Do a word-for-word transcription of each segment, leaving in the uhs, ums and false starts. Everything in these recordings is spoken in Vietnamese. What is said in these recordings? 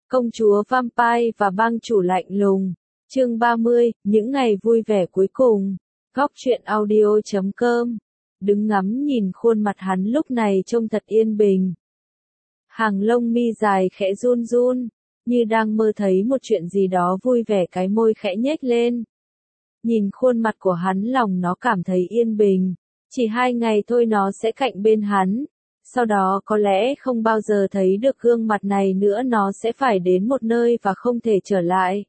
Công chúa Vampire và bang chủ lạnh lùng. Chương ba mươi, những ngày vui vẻ cuối cùng. Góc truyện audio chấm com. Đứng ngắm nhìn khuôn mặt hắn lúc này trông thật yên bình. Hàng lông mi dài khẽ run run, như đang mơ thấy một chuyện gì đó vui vẻ, cái môi khẽ nhếch lên. Nhìn khuôn mặt của hắn lòng nó cảm thấy yên bình. Chỉ hai ngày thôi nó sẽ cạnh bên hắn. Sau đó có lẽ không bao giờ thấy được gương mặt này nữa, nó sẽ phải đến một nơi và không thể trở lại.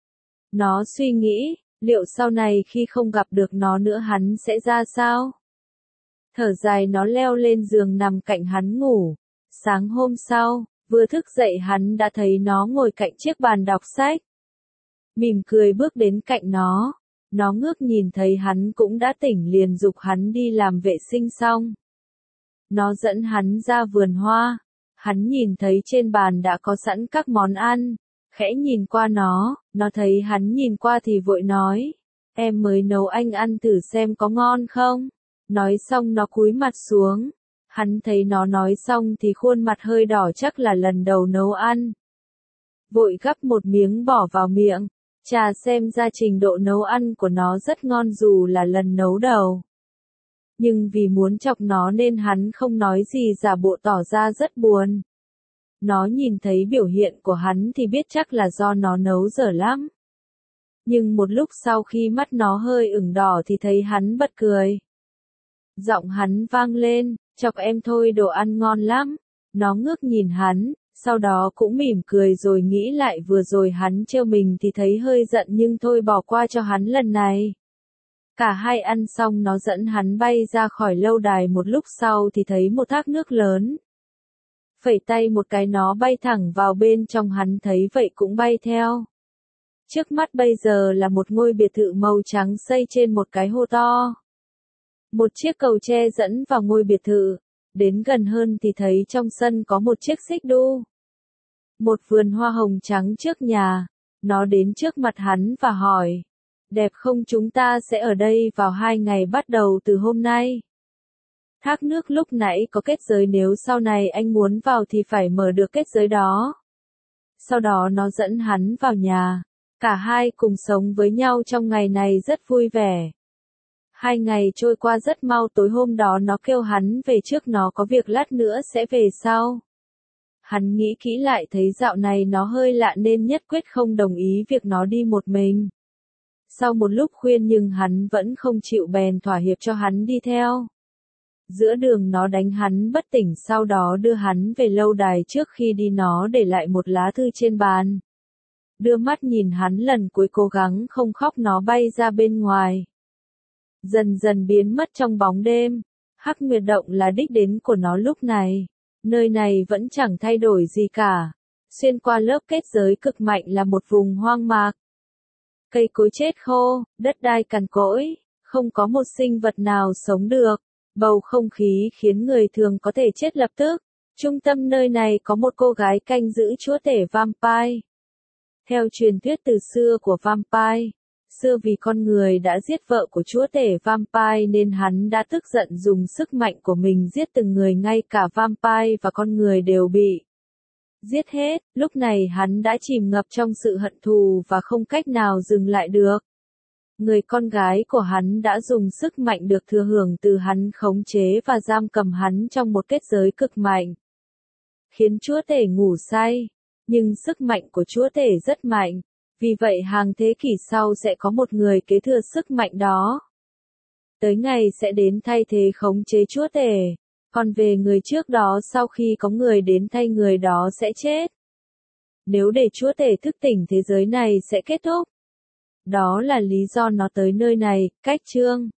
Nó suy nghĩ, liệu sau này khi không gặp được nó nữa hắn sẽ ra sao? Thở dài nó leo lên giường nằm cạnh hắn ngủ. Sáng hôm sau, vừa thức dậy hắn đã thấy nó ngồi cạnh chiếc bàn đọc sách. Mỉm cười bước đến cạnh nó. Nó ngước nhìn thấy hắn cũng đã tỉnh liền giục hắn đi làm vệ sinh xong. Nó dẫn hắn ra vườn hoa. Hắn nhìn thấy trên bàn đã có sẵn các món ăn. Khẽ nhìn qua nó, nó thấy hắn nhìn qua thì vội nói. Em mới nấu, anh ăn thử xem có ngon không? Nói xong nó cúi mặt xuống. Hắn thấy nó nói xong thì khuôn mặt hơi đỏ, chắc là lần đầu nấu ăn. Vội gắp một miếng bỏ vào miệng. Chà, xem ra trình độ nấu ăn của nó rất ngon dù là lần nấu đầu. Nhưng vì muốn chọc nó nên hắn không nói gì, giả bộ tỏ ra rất buồn. Nó nhìn thấy biểu hiện của hắn thì biết chắc là do nó nấu dở lắm. Nhưng một lúc sau khi mắt nó hơi ửng đỏ thì thấy hắn bật cười. Giọng hắn vang lên, chọc em thôi, đồ ăn ngon lắm. Nó ngước nhìn hắn, sau đó cũng mỉm cười rồi nghĩ lại vừa rồi hắn trêu mình thì thấy hơi giận, nhưng thôi bỏ qua cho hắn lần này. Cả hai ăn xong nó dẫn hắn bay ra khỏi lâu đài, một lúc sau thì thấy một thác nước lớn. Phẩy tay một cái nó bay thẳng vào bên trong, hắn thấy vậy cũng bay theo. Trước mắt bây giờ là một ngôi biệt thự màu trắng xây trên một cái hồ to. Một chiếc cầu tre dẫn vào ngôi biệt thự. Đến gần hơn thì thấy trong sân có một chiếc xích đu. Một vườn hoa hồng trắng trước nhà. Nó đến trước mặt hắn và hỏi. Đẹp không, chúng ta sẽ ở đây vào hai ngày bắt đầu từ hôm nay. Thác nước lúc nãy có kết giới, nếu sau này anh muốn vào thì phải mở được kết giới đó. Sau đó nó dẫn hắn vào nhà. Cả hai cùng sống với nhau trong ngày này rất vui vẻ. Hai ngày trôi qua rất mau, tối hôm đó nó kêu hắn về trước, nó có việc lát nữa sẽ về sau. Hắn nghĩ kỹ lại thấy dạo này nó hơi lạ nên nhất quyết không đồng ý việc nó đi một mình. Sau một lúc khuyên nhưng hắn vẫn không chịu, bèn thỏa hiệp cho hắn đi theo. Giữa đường nó đánh hắn bất tỉnh, sau đó đưa hắn về lâu đài, trước khi đi nó để lại một lá thư trên bàn. Đưa mắt nhìn hắn lần cuối, cố gắng không khóc, nó bay ra bên ngoài. Dần dần biến mất trong bóng đêm. Hắc Nguyệt Động là đích đến của nó lúc này. Nơi này vẫn chẳng thay đổi gì cả. Xuyên qua lớp kết giới cực mạnh là một vùng hoang mạc. Cây cối chết khô, đất đai cằn cỗi, không có một sinh vật nào sống được. Bầu không khí khiến người thường có thể chết lập tức. Trung tâm nơi này có một cô gái canh giữ chúa tể Vampire. Theo truyền thuyết từ xưa của Vampire, xưa vì con người đã giết vợ của chúa tể Vampire nên hắn đã tức giận dùng sức mạnh của mình giết từng người, ngay cả Vampire và con người đều bị giết hết. Lúc này hắn đã chìm ngập trong sự hận thù và không cách nào dừng lại được. Người con gái của hắn đã dùng sức mạnh được thừa hưởng từ hắn khống chế và giam cầm hắn trong một kết giới cực mạnh, khiến chúa tể ngủ say. Nhưng sức mạnh của chúa tể rất mạnh, vì vậy hàng thế kỷ sau sẽ có một người kế thừa sức mạnh đó. Tới ngày sẽ đến thay thế khống chế chúa tể. Còn về người trước đó, sau khi có người đến thay, người đó sẽ chết. Nếu để chúa tể thức tỉnh, thế giới này sẽ kết thúc. Đó là lý do nó tới nơi này. Cách chương